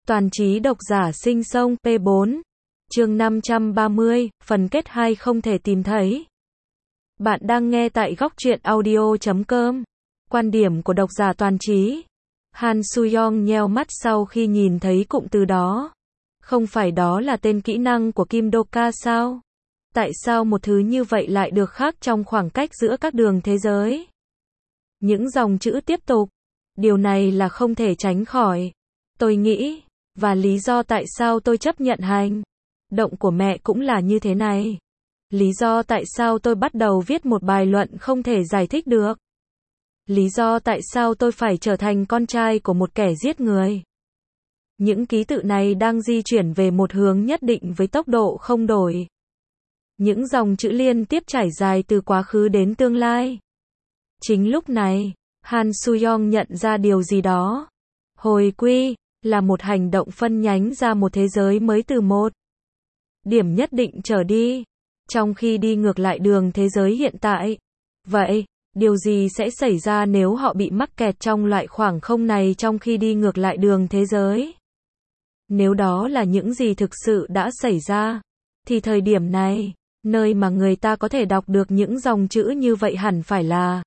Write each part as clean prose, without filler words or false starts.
Toàn trí độc giả sinh sông P4. Chương 530, phần kết 2 không thể tìm thấy. Bạn đang nghe tại góc truyện audio.com. Quan điểm của độc giả Toàn trí. Han Soo-young nheo mắt sau khi nhìn thấy cụm từ đó. Không phải đó là tên kỹ năng của Kim Do-ka sao? Tại sao một thứ như vậy lại được khác trong khoảng cách giữa các đường thế giới? Những dòng chữ tiếp tục. Điều này là không thể tránh khỏi. Tôi nghĩ, và lý do tại sao tôi chấp nhận hành động của mẹ cũng là như thế này. Lý do tại sao tôi bắt đầu viết một bài luận không thể giải thích được. Lý do tại sao tôi phải trở thành con trai của một kẻ giết người. Những ký tự này đang di chuyển về một hướng nhất định với tốc độ không đổi. Những dòng chữ liên tiếp trải dài từ quá khứ đến tương lai. Chính lúc này, Han Soo-young nhận ra điều gì đó. Hồi quy là một hành động phân nhánh ra một thế giới mới từ một điểm nhất định trở đi, trong khi đi ngược lại đường thế giới hiện tại. Vậy, điều gì sẽ xảy ra nếu họ bị mắc kẹt trong loại khoảng không này trong khi đi ngược lại đường thế giới? Nếu đó là những gì thực sự đã xảy ra, thì thời điểm này, nơi mà người ta có thể đọc được những dòng chữ như vậy hẳn phải là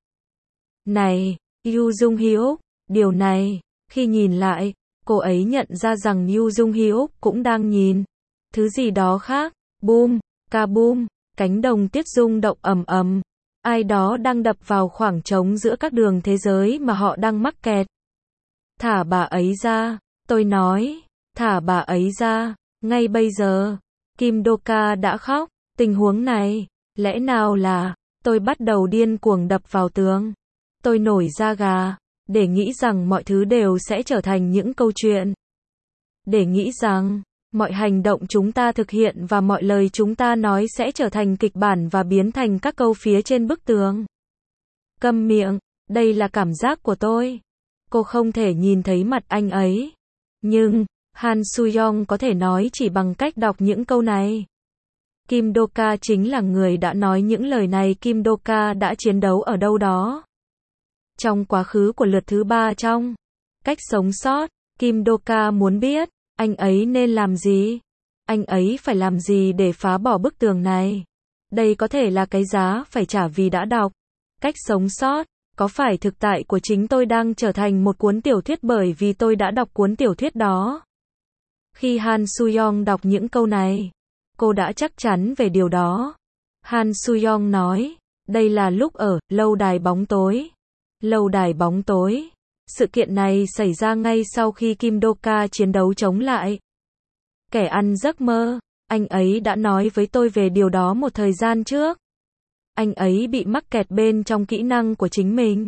này, Yoo Jung-hyuk. Điều này, khi nhìn lại, cô ấy nhận ra rằng Yoo Jung-hyuk cũng đang nhìn thứ gì đó khác. Boom, kaboom, cánh đồng tuyết rung động ầm ầm. Ai đó đang đập vào khoảng trống giữa các đường thế giới mà họ đang mắc kẹt. Thả bà ấy ra, tôi nói, thả bà ấy ra, ngay bây giờ. Kim Do-ka đã khóc, tình huống này, lẽ nào là, tôi bắt đầu điên cuồng đập vào tường. Tôi nổi da gà, để nghĩ rằng mọi thứ đều sẽ trở thành những câu chuyện. Để nghĩ rằng, mọi hành động chúng ta thực hiện và mọi lời chúng ta nói sẽ trở thành kịch bản và biến thành các câu phía trên bức tường. Câm miệng, đây là cảm giác của tôi. Cô không thể nhìn thấy mặt anh ấy. Nhưng, Han Soo-young có thể nói chỉ bằng cách đọc những câu này. Kim Do-ka chính là người đã nói những lời này. Kim Do-ka đã chiến đấu ở đâu đó trong quá khứ của lượt thứ 3 trong cách sống sót. Kim Do-ka muốn biết, anh ấy nên làm gì? Anh ấy phải làm gì để phá bỏ bức tường này? Đây có thể là cái giá phải trả vì đã đọc cách sống sót. Có phải thực tại của chính tôi đang trở thành một cuốn tiểu thuyết bởi vì tôi đã đọc cuốn tiểu thuyết đó? Khi Han Soo-young đọc những câu này, cô đã chắc chắn về điều đó. Han Soo-young nói, đây là lúc ở lâu đài bóng tối. Lâu đài bóng tối. Sự kiện này xảy ra ngay sau khi Kim Do-ka chiến đấu chống lại kẻ ăn giấc mơ. Anh ấy đã nói với tôi về điều đó một thời gian trước. Anh ấy bị mắc kẹt bên trong kỹ năng của chính mình.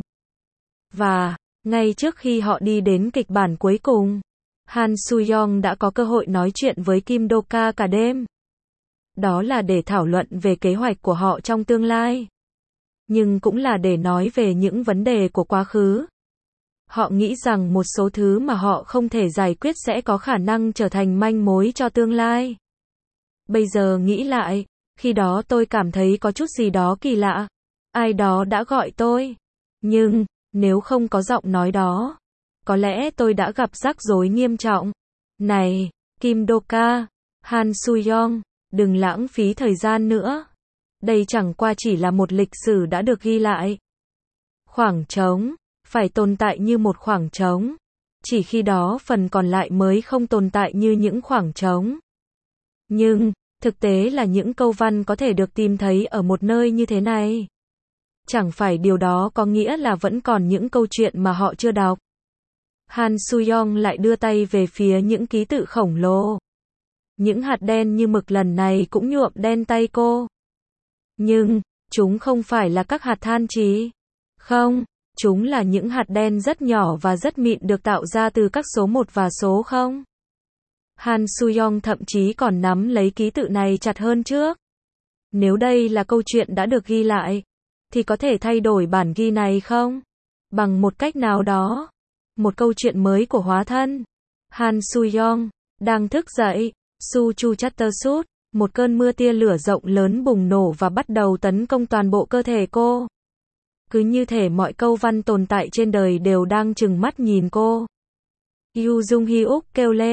Và, ngay trước khi họ đi đến kịch bản cuối cùng, Han Soo-young đã có cơ hội nói chuyện với Kim Do-ka cả đêm. Đó là để thảo luận về kế hoạch của họ trong tương lai. Nhưng cũng là để nói về những vấn đề của quá khứ. Họ nghĩ rằng một số thứ mà họ không thể giải quyết sẽ có khả năng trở thành manh mối cho tương lai. Bây giờ nghĩ lại, khi đó tôi cảm thấy có chút gì đó kỳ lạ. Ai đó đã gọi tôi. Nhưng, nếu không có giọng nói đó, có lẽ tôi đã gặp rắc rối nghiêm trọng. Này, Kim Do-ka, Han Soo-young, đừng lãng phí thời gian nữa. Đây chẳng qua chỉ là một lịch sử đã được ghi lại. Khoảng trống phải tồn tại như một khoảng trống. Chỉ khi đó phần còn lại mới không tồn tại như những khoảng trống. Nhưng, thực tế là những câu văn có thể được tìm thấy ở một nơi như thế này. Chẳng phải điều đó có nghĩa là vẫn còn những câu chuyện mà họ chưa đọc. Han Soo-young lại đưa tay về phía những ký tự khổng lồ. Những hạt đen như mực lần này cũng nhuộm đen tay cô. Nhưng, chúng không phải là các hạt than trì. Không, chúng là những hạt đen rất nhỏ và rất mịn được tạo ra từ các số 1 và số 0. Han Soo-young thậm chí còn nắm lấy ký tự này chặt hơn trước. Nếu đây là câu chuyện đã được ghi lại, thì có thể thay đổi bản ghi này không? Bằng một cách nào đó. Một câu chuyện mới của hóa thân. Han Soo-young đang thức dậy. Su Chu Chattersut, một cơn mưa tia lửa rộng lớn bùng nổ và bắt đầu tấn công toàn bộ cơ thể cô. Cứ như thể mọi câu văn tồn tại trên đời đều đang trừng mắt nhìn cô. Yoo Jung-hyuk kêu lên,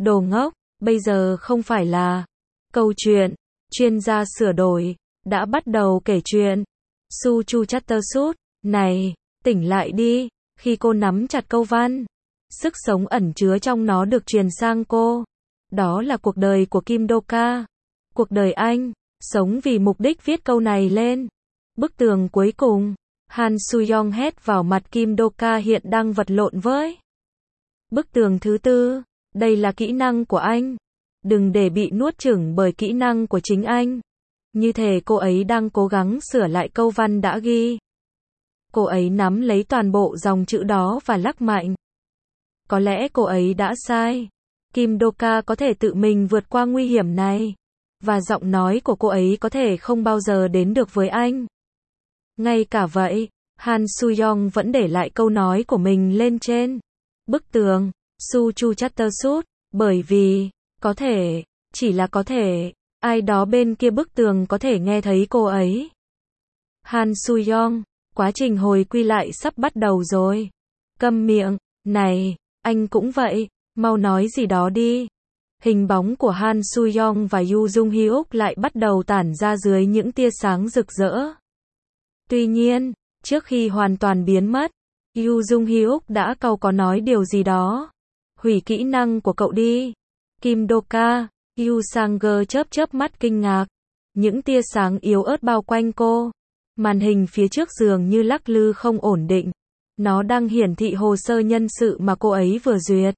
Đồ ngốc, bây giờ không phải là câu chuyện. Chuyên gia sửa đổi đã bắt đầu kể chuyện. Su Chu Chattersooth, này, tỉnh lại đi. Khi cô nắm chặt câu văn, sức sống ẩn chứa trong nó được truyền sang cô. Đó là cuộc đời của Kim Do-ka. Cuộc đời anh, sống vì mục đích viết câu này lên. Bức tường cuối cùng, Han Soo-young hét vào mặt Kim Do-ka hiện đang vật lộn với. Bức tường thứ tư, đây là kỹ năng của anh. Đừng để bị nuốt chửng bởi kỹ năng của chính anh. Như thể cô ấy đang cố gắng sửa lại câu văn đã ghi. Cô ấy nắm lấy toàn bộ dòng chữ đó và lắc mạnh. Có lẽ cô ấy đã sai. Kim Do-ka có thể tự mình vượt qua nguy hiểm này. Và giọng nói của cô ấy có thể không bao giờ đến được với anh. Ngay cả vậy, Han Soo-young vẫn để lại câu nói của mình lên trên bức tường. Su Chu Chattersooth, bởi vì, có thể, chỉ là có thể, ai đó bên kia bức tường có thể nghe thấy cô ấy. Han Soo-young, quá trình hồi quy lại sắp bắt đầu rồi. Câm miệng, này, anh cũng vậy, mau nói gì đó đi. Hình bóng của Han Soo-young và Yoo Jung-hyuk lại bắt đầu tản ra dưới những tia sáng rực rỡ. Tuy nhiên, trước khi hoàn toàn biến mất, Yoo Jung-hyuk đã có nói điều gì đó. Hủy kỹ năng của cậu đi. Kim Do-ka, Yoo Sang-geum chớp mắt kinh ngạc. Những tia sáng yếu ớt bao quanh cô. Màn hình phía trước dường như lắc lư không ổn định. Nó đang hiển thị hồ sơ nhân sự mà cô ấy vừa duyệt.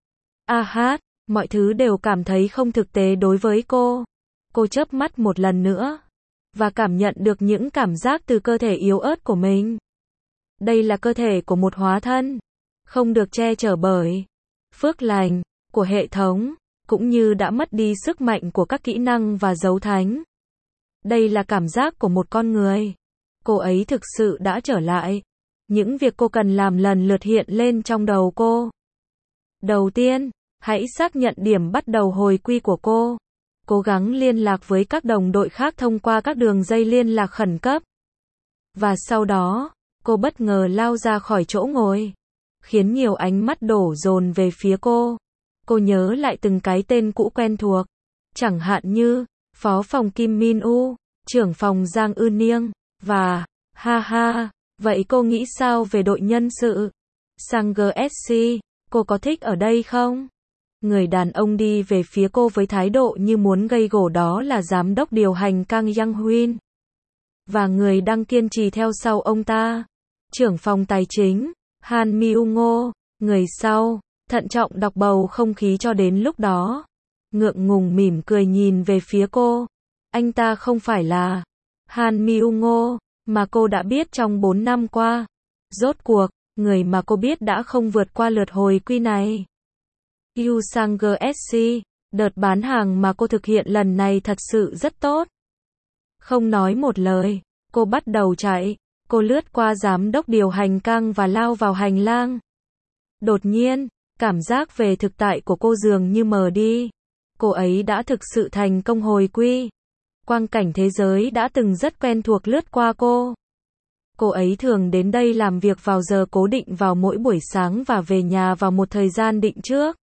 Mọi thứ đều cảm thấy không thực tế đối với cô. Cô chớp mắt một lần nữa. Và cảm nhận được những cảm giác từ cơ thể yếu ớt của mình. Đây là cơ thể của một hóa thân. Không được che chở bởi phước lành của hệ thống. Cũng như đã mất đi sức mạnh của các kỹ năng và dấu thánh. Đây là cảm giác của một con người. Cô ấy thực sự đã trở lại. Những việc cô cần làm lần lượt hiện lên trong đầu cô. Đầu tiên, hãy xác nhận điểm bắt đầu hồi quy của cô. Cố gắng liên lạc với các đồng đội khác thông qua các đường dây liên lạc khẩn cấp. Và sau đó, cô bất ngờ lao ra khỏi chỗ ngồi. Khiến nhiều ánh mắt đổ dồn về phía cô. Cô nhớ lại từng cái tên cũ quen thuộc. Chẳng hạn như, Phó phòng Kim Min-u, trưởng phòng Giang Eun-niêng, và, vậy cô nghĩ sao về đội nhân sự? Sang-geum SC, cô có thích ở đây không? Người đàn ông đi về phía cô với thái độ như muốn gây gổ, đó là giám đốc điều hành Kang Yang-huyên. Và người đang kiên trì theo sau ông ta. Trưởng phòng tài chính, Han Mi-ung-ngo, người sau, thận trọng đọc bầu không khí cho đến lúc đó. Ngượng ngùng mỉm cười nhìn về phía cô. Anh ta không phải là Han Mi-ung-ngo, mà cô đã biết trong 4 năm qua. Rốt cuộc, người mà cô biết đã không vượt qua lượt hồi quy này. Yoo Sang-geum SC, đợt bán hàng mà cô thực hiện lần này thật sự rất tốt. Không nói một lời, cô bắt đầu chạy. Cô lướt qua giám đốc điều hành Kang và lao vào hành lang. Đột nhiên, cảm giác về thực tại của cô dường như mờ đi. Cô ấy đã thực sự thành công hồi quy. Quang cảnh thế giới đã từng rất quen thuộc lướt qua cô. Cô ấy thường đến đây làm việc vào giờ cố định vào mỗi buổi sáng và về nhà vào một thời gian định trước.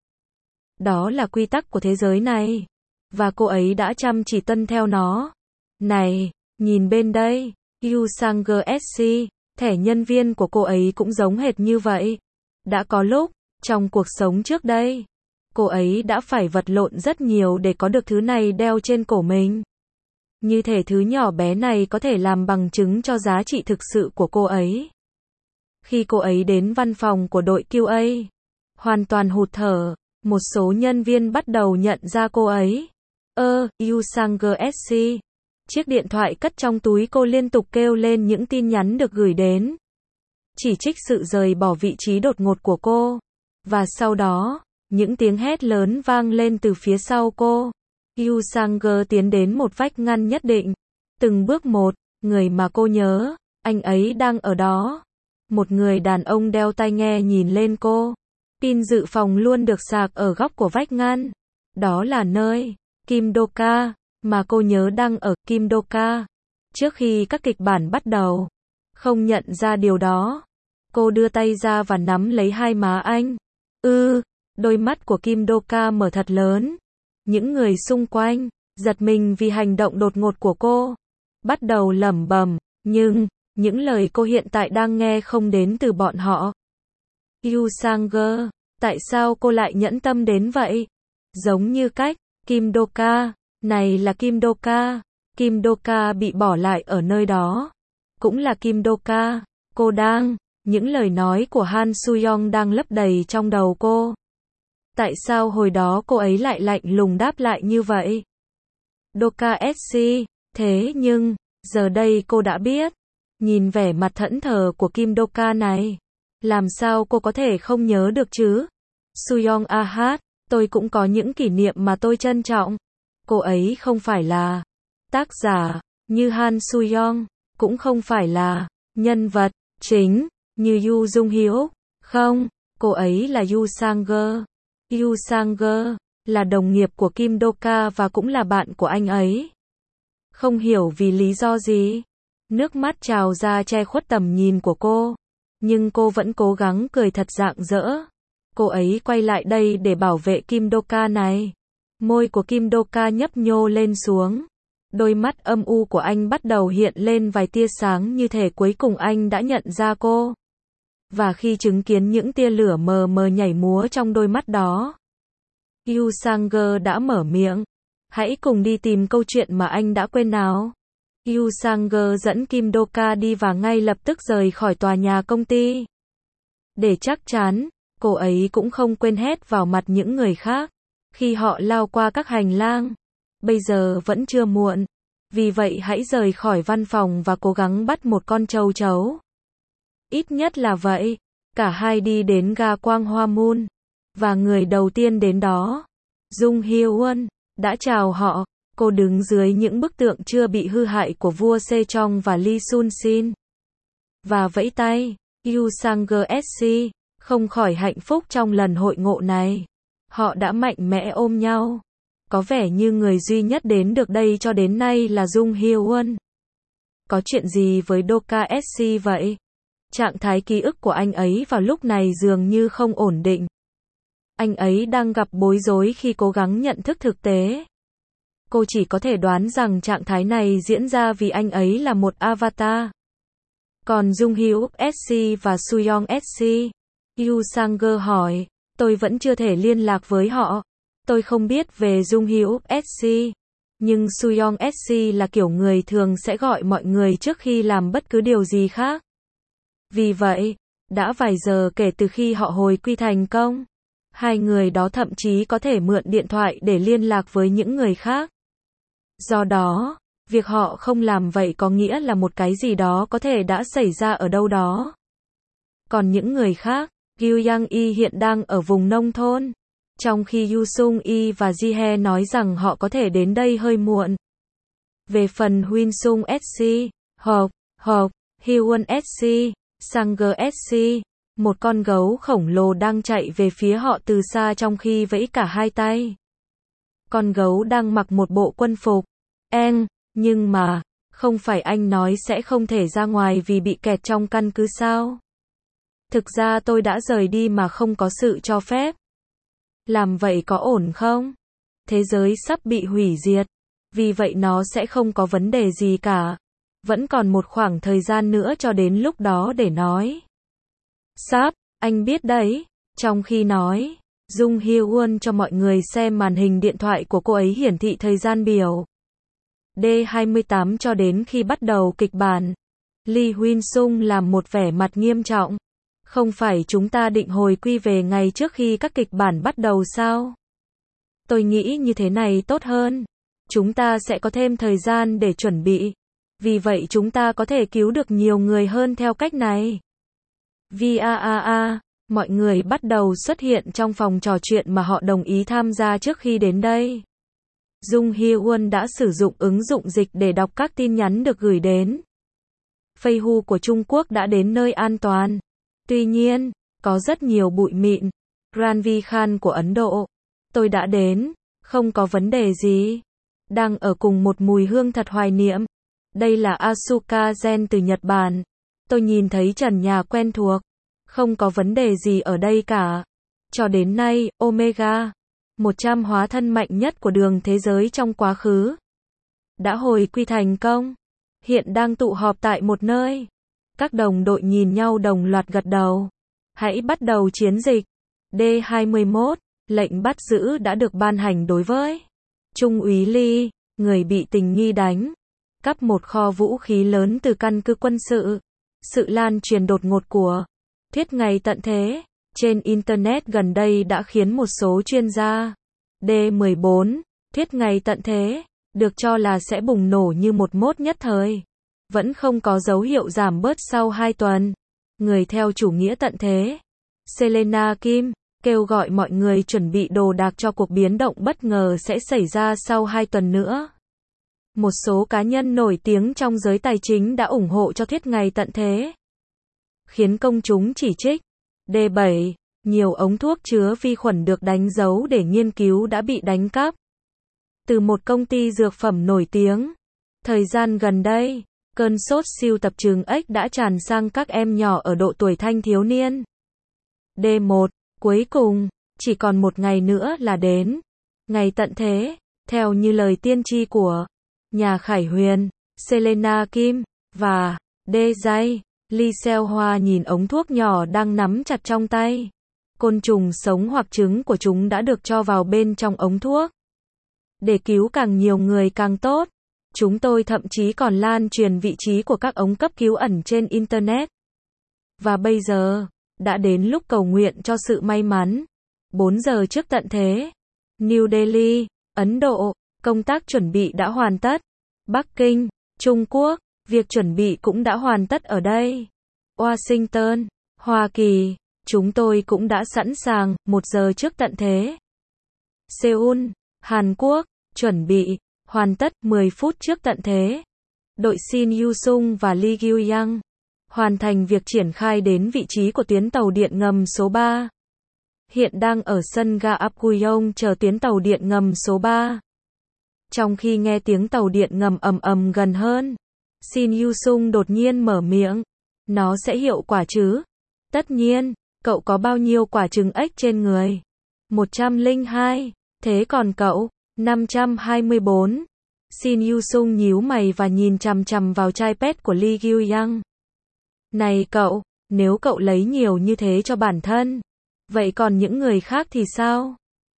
Đó là quy tắc của thế giới này. Và cô ấy đã chăm chỉ tuân theo nó. Này, nhìn bên đây, Yoo Sang-geum SC, thẻ nhân viên của cô ấy cũng giống hệt như vậy. Đã có lúc, trong cuộc sống trước đây, cô ấy đã phải vật lộn rất nhiều để có được thứ này đeo trên cổ mình. Như thể thứ nhỏ bé này có thể làm bằng chứng cho giá trị thực sự của cô ấy. Khi cô ấy đến văn phòng của đội QA, hoàn toàn hụt thở, một số nhân viên bắt đầu nhận ra cô ấy. Yoo Sang-geum SC. Chiếc điện thoại cất trong túi cô liên tục kêu lên những tin nhắn được gửi đến. Chỉ trích sự rời bỏ vị trí đột ngột của cô. Và sau đó, những tiếng hét lớn vang lên từ phía sau cô. Yoo Sang-geum tiến đến một vách ngăn nhất định. Từng bước một, người mà cô nhớ, anh ấy đang ở đó. Một người đàn ông đeo tai nghe nhìn lên cô. Pin dự phòng luôn được sạc ở góc của vách ngăn. Đó là nơi Kim Do-ka mà cô nhớ đang ở. Kim Do-ka. Trước khi các kịch bản bắt đầu, không nhận ra điều đó. Cô đưa tay ra và nắm lấy hai má anh. Đôi mắt của Kim Doka mở thật lớn. Những người xung quanh, giật mình vì hành động đột ngột của cô. Bắt đầu lẩm bẩm, nhưng, những lời cô hiện tại đang nghe không đến từ bọn họ. Yu Sang-ge, tại sao cô lại nhẫn tâm đến vậy? Giống như cách, Kim Doka, này là Kim Doka. Kim Doka bị bỏ lại ở nơi đó. Cũng là Kim Doka, cô đang, những lời nói của Han Soo-young đang lấp đầy trong đầu cô. Tại sao hồi đó cô ấy lại lạnh lùng đáp lại như vậy? Doka SC, thế nhưng, giờ đây cô đã biết. Nhìn vẻ mặt thẫn thờ của Kim Doka này, làm sao cô có thể không nhớ được chứ? Soo-young hát, tôi cũng có những kỷ niệm mà tôi trân trọng. Cô ấy không phải là tác giả như Han Soo-young, cũng không phải là nhân vật chính như Yu Jung-hyuk. Không, cô ấy là Yu Sang-ge. Yu Sang-ge là đồng nghiệp của Kim Doka và cũng là bạn của anh ấy. Không hiểu vì lý do gì, nước mắt trào ra che khuất tầm nhìn của cô, nhưng cô vẫn cố gắng cười thật rạng rỡ. Cô ấy quay lại đây để bảo vệ Kim Doka này. Môi của Kim Doka nhấp nhô lên xuống. Đôi mắt âm u của anh bắt đầu hiện lên vài tia sáng như thể cuối cùng anh đã nhận ra cô. Và khi chứng kiến những tia lửa mờ mờ nhảy múa trong đôi mắt đó, Yu Sang-ge đã mở miệng. Hãy cùng đi tìm câu chuyện mà anh đã quên nào. Yu Sang-ge dẫn Kim Doka đi và ngay lập tức rời khỏi tòa nhà công ty. Để chắc chắn, cô ấy cũng không quên hét vào mặt những người khác. Khi họ lao qua các hành lang. Bây giờ vẫn chưa muộn. Vì vậy hãy rời khỏi văn phòng và cố gắng bắt một con châu chấu. Ít nhất là vậy. Cả hai đi đến ga Quang Hoa Moon. Và người đầu tiên đến đó, Jung Hyo-won, đã chào họ. Cô đứng dưới những bức tượng chưa bị hư hại của vua Sejong và Lee Sun-shin. Và vẫy tay. Yu Sang-ge SC, không khỏi hạnh phúc trong lần hội ngộ này. Họ đã mạnh mẽ ôm nhau. Có vẻ như người duy nhất đến được đây cho đến nay là Jung Hyo-won. Có chuyện gì với Doka SC vậy? Trạng thái ký ức của anh ấy vào lúc này dường như không ổn định. Anh ấy đang gặp bối rối khi cố gắng nhận thức thực tế. Cô chỉ có thể đoán rằng trạng thái này diễn ra vì anh ấy là một avatar. Còn Jung Hyuk SC và Soo-young SC? Yu Sang-ge hỏi, tôi vẫn chưa thể liên lạc với họ. Tôi không biết về Jung Hyuk SC. Nhưng Soo-young SC là kiểu người thường sẽ gọi mọi người trước khi làm bất cứ điều gì khác. Vì vậy, đã vài giờ kể từ khi họ hồi quy thành công. Hai người đó thậm chí có thể mượn điện thoại để liên lạc với những người khác. Do đó, việc họ không làm vậy có nghĩa là một cái gì đó có thể đã xảy ra ở đâu đó. Còn những người khác, Gyu Yang-i hiện đang ở vùng nông thôn. Trong khi Yu Sung-i và Ji-he nói rằng họ có thể đến đây hơi muộn. Về phần Huynh Sung SC, Hyewon SC, Sang-ge SC, một con gấu khổng lồ đang chạy về phía họ từ xa trong khi vẫy cả hai tay. Con gấu đang mặc một bộ quân phục. Nhưng mà, không phải anh nói sẽ không thể ra ngoài vì bị kẹt trong căn cứ sao? Thực ra tôi đã rời đi mà không có sự cho phép. Làm vậy có ổn không? Thế giới sắp bị hủy diệt. Vì vậy nó sẽ không có vấn đề gì cả. Vẫn còn một khoảng thời gian nữa cho đến lúc đó để nói. Sắp, anh biết đấy. Trong khi nói, Jung Hyo-won cho mọi người xem màn hình điện thoại của cô ấy hiển thị thời gian biểu. D28 cho đến khi bắt đầu kịch bản. Lee Huynh Sung làm một vẻ mặt nghiêm trọng. Không phải chúng ta định hồi quy về ngay trước khi các kịch bản bắt đầu sao? Tôi nghĩ như thế này tốt hơn. Chúng ta sẽ có thêm thời gian để chuẩn bị. Vì vậy chúng ta có thể cứu được nhiều người hơn theo cách này. Mọi người bắt đầu xuất hiện trong phòng trò chuyện mà họ đồng ý tham gia trước khi đến đây. Jung Hyo-won đã sử dụng ứng dụng dịch để đọc các tin nhắn được gửi đến. Feihu của Trung Quốc đã đến nơi an toàn. Tuy nhiên, có rất nhiều bụi mịn. Ranvi Khan của Ấn Độ. Tôi đã đến, không có vấn đề gì. Đang ở cùng một mùi hương thật hoài niệm. Đây là Asuka Gen từ Nhật Bản. Tôi nhìn thấy trần nhà quen thuộc. Không có vấn đề gì ở đây cả. Cho đến nay, Omega 100 hóa thân mạnh nhất của đường thế giới trong quá khứ đã hồi quy thành công, hiện đang tụ họp tại một nơi. Các đồng đội nhìn nhau đồng loạt gật đầu. Hãy bắt đầu chiến dịch. D21, lệnh bắt giữ đã được ban hành đối với Trung úy Lee, người bị tình nghi đánh cắp một kho vũ khí lớn từ căn cứ quân sự. Sự lan truyền đột ngột của thuyết ngày tận thế trên Internet gần đây đã khiến một số chuyên gia D14, thuyết ngày tận thế, được cho là sẽ bùng nổ như một mốt nhất thời. Vẫn không có dấu hiệu giảm bớt sau 2 tuần. Người theo chủ nghĩa tận thế, Selena Kim, kêu gọi mọi người chuẩn bị đồ đạc cho cuộc biến động bất ngờ sẽ xảy ra sau 2 tuần nữa. Một số cá nhân nổi tiếng trong giới tài chính đã ủng hộ cho thuyết ngày tận thế, khiến công chúng chỉ trích. D7, nhiều ống thuốc chứa vi khuẩn được đánh dấu để nghiên cứu đã bị đánh cắp từ một công ty dược phẩm nổi tiếng. Thời gian gần đây, cơn sốt siêu tập trứng ếch đã tràn sang các em nhỏ ở độ tuổi thanh thiếu niên. D1, cuối cùng, chỉ còn một ngày nữa là đến ngày tận thế, theo như lời tiên tri của nhà khải huyền, Selena Kim, và D-Jay, Lee Seo-hwa nhìn ống thuốc nhỏ đang nắm chặt trong tay. Côn trùng sống hoặc trứng của chúng đã được cho vào bên trong ống thuốc. Để cứu càng nhiều người càng tốt. Chúng tôi thậm chí còn lan truyền vị trí của các ống cấp cứu ẩn trên Internet. Và bây giờ, đã đến lúc cầu nguyện cho sự may mắn. 4 giờ trước tận thế. New Delhi, Ấn Độ, công tác chuẩn bị đã hoàn tất. Bắc Kinh, Trung Quốc, việc chuẩn bị cũng đã hoàn tất ở đây. Washington, Hoa Kỳ, chúng tôi cũng đã sẵn sàng, 1 giờ trước tận thế. Seoul, Hàn Quốc, chuẩn bị, hoàn tất, 10 phút trước tận thế. Đội Shin Yu-sung và Lee Gyu-yang hoàn thành việc triển khai đến vị trí của tuyến tàu điện ngầm số 3. Hiện đang ở sân ga Apgujeong chờ tuyến tàu điện ngầm số 3. Trong khi nghe tiếng tàu điện ngầm ầm ầm gần hơn, Shin Yu-sung đột nhiên mở miệng. Nó sẽ hiệu quả chứ? Tất nhiên, cậu có bao nhiêu quả trứng ếch trên người? 102. Thế còn cậu? 524. Shin Yu-sung nhíu mày và nhìn chằm chằm vào chai pet của Lee Gyu-yang. Này cậu, nếu cậu lấy nhiều như thế cho bản thân, vậy còn những người khác thì sao?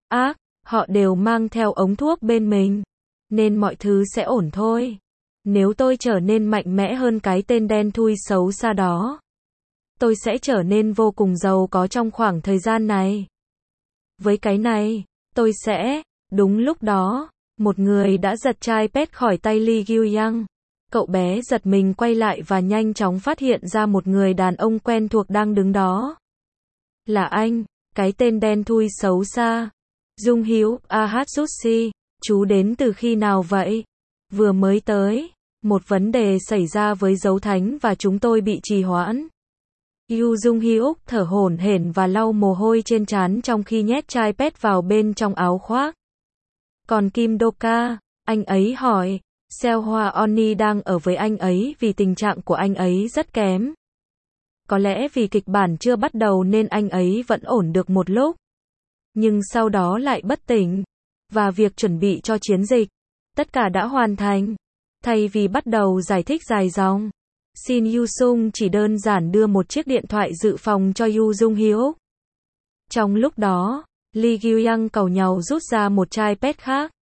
Họ đều mang theo ống thuốc bên mình, nên mọi thứ sẽ ổn thôi. Nếu tôi trở nên mạnh mẽ hơn cái tên đen thui xấu xa đó, tôi sẽ trở nên vô cùng giàu có trong khoảng thời gian này. Với cái này, tôi sẽ... Đúng lúc đó, một người đã giật chai pet khỏi tay Lee Gyu-yang. Cậu bé giật mình quay lại và nhanh chóng phát hiện ra một người đàn ông quen thuộc đang đứng đó. Là anh, cái tên đen thui xấu xa. Jung Hyuk Ahatsushi, chú đến từ khi nào vậy? Vừa mới tới. Một vấn đề xảy ra với dấu thánh và chúng tôi bị trì hoãn. Yu Jung Hyuk thở hổn hển và lau mồ hôi trên trán trong khi nhét chai pet vào bên trong áo khoác. Còn Kim Doka, anh ấy hỏi, Seo-hwa Oni đang ở với anh ấy vì tình trạng của anh ấy rất kém. Có lẽ vì kịch bản chưa bắt đầu nên anh ấy vẫn ổn được một lúc. Nhưng sau đó lại bất tỉnh. Và việc chuẩn bị cho chiến dịch, tất cả đã hoàn thành. Thay vì bắt đầu giải thích dài dòng, Shin Yu-sung chỉ đơn giản đưa một chiếc điện thoại dự phòng cho Yu Jung Hyuk. Trong lúc đó, Lee Gyu-yang cầu nhau rút ra một chai pet khác.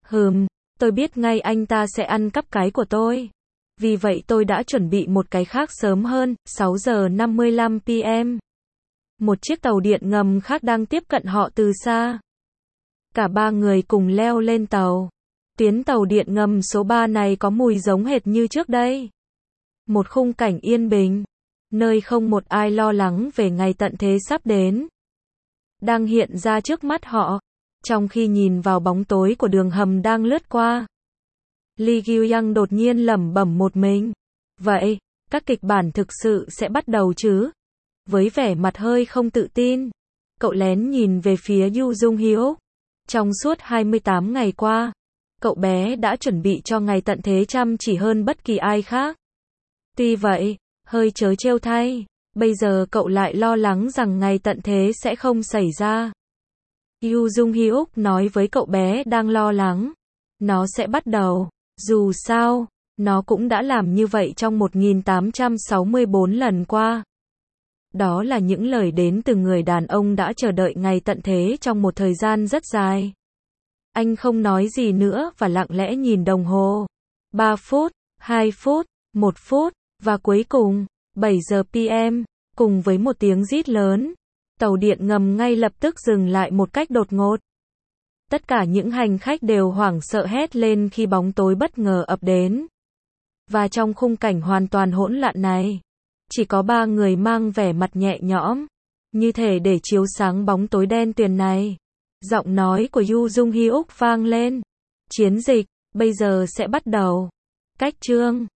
Tôi biết ngay anh ta sẽ ăn cắp cái của tôi. Vì vậy tôi đã chuẩn bị một cái khác sớm hơn, 6 giờ 55 PM. Một chiếc tàu điện ngầm khác đang tiếp cận họ từ xa. Cả ba người cùng leo lên tàu. Tuyến tàu điện ngầm số 3 này có mùi giống hệt như trước đây. Một khung cảnh yên bình, nơi không một ai lo lắng về ngày tận thế sắp đến, đang hiện ra trước mắt họ, trong khi nhìn vào bóng tối của đường hầm đang lướt qua. Lee Gyu-yang đột nhiên lẩm bẩm một mình. Vậy, các kịch bản thực sự sẽ bắt đầu chứ? Với vẻ mặt hơi không tự tin, cậu lén nhìn về phía Yu Jung Hyuk. Trong suốt 28 ngày qua, cậu bé đã chuẩn bị cho ngày tận thế chăm chỉ hơn bất kỳ ai khác. Tuy vậy, hơi trớ trêu thay, Bây giờ cậu lại lo lắng rằng ngày tận thế sẽ không xảy ra. Yoo Jung Hyuk nói với cậu bé đang lo lắng. Nó sẽ bắt đầu. Dù sao, nó cũng đã làm như vậy trong 1864 lần qua. Đó là những lời đến từ người đàn ông đã chờ đợi ngày tận thế trong một thời gian rất dài. Anh không nói gì nữa và lặng lẽ nhìn đồng hồ. 3 phút, 2 phút, 1 phút, và cuối cùng, 7 giờ PM, cùng với một tiếng rít lớn, tàu điện ngầm ngay lập tức dừng lại một cách đột ngột. Tất cả những hành khách đều hoảng sợ hét lên khi bóng tối bất ngờ ập đến. Và trong khung cảnh hoàn toàn hỗn loạn này, chỉ có 3 người mang vẻ mặt nhẹ nhõm, như thể để chiếu sáng bóng tối đen tuyền này. Giọng nói của Yoo Jung Hyuk vang lên. Chiến dịch, bây giờ sẽ bắt đầu. Cách chương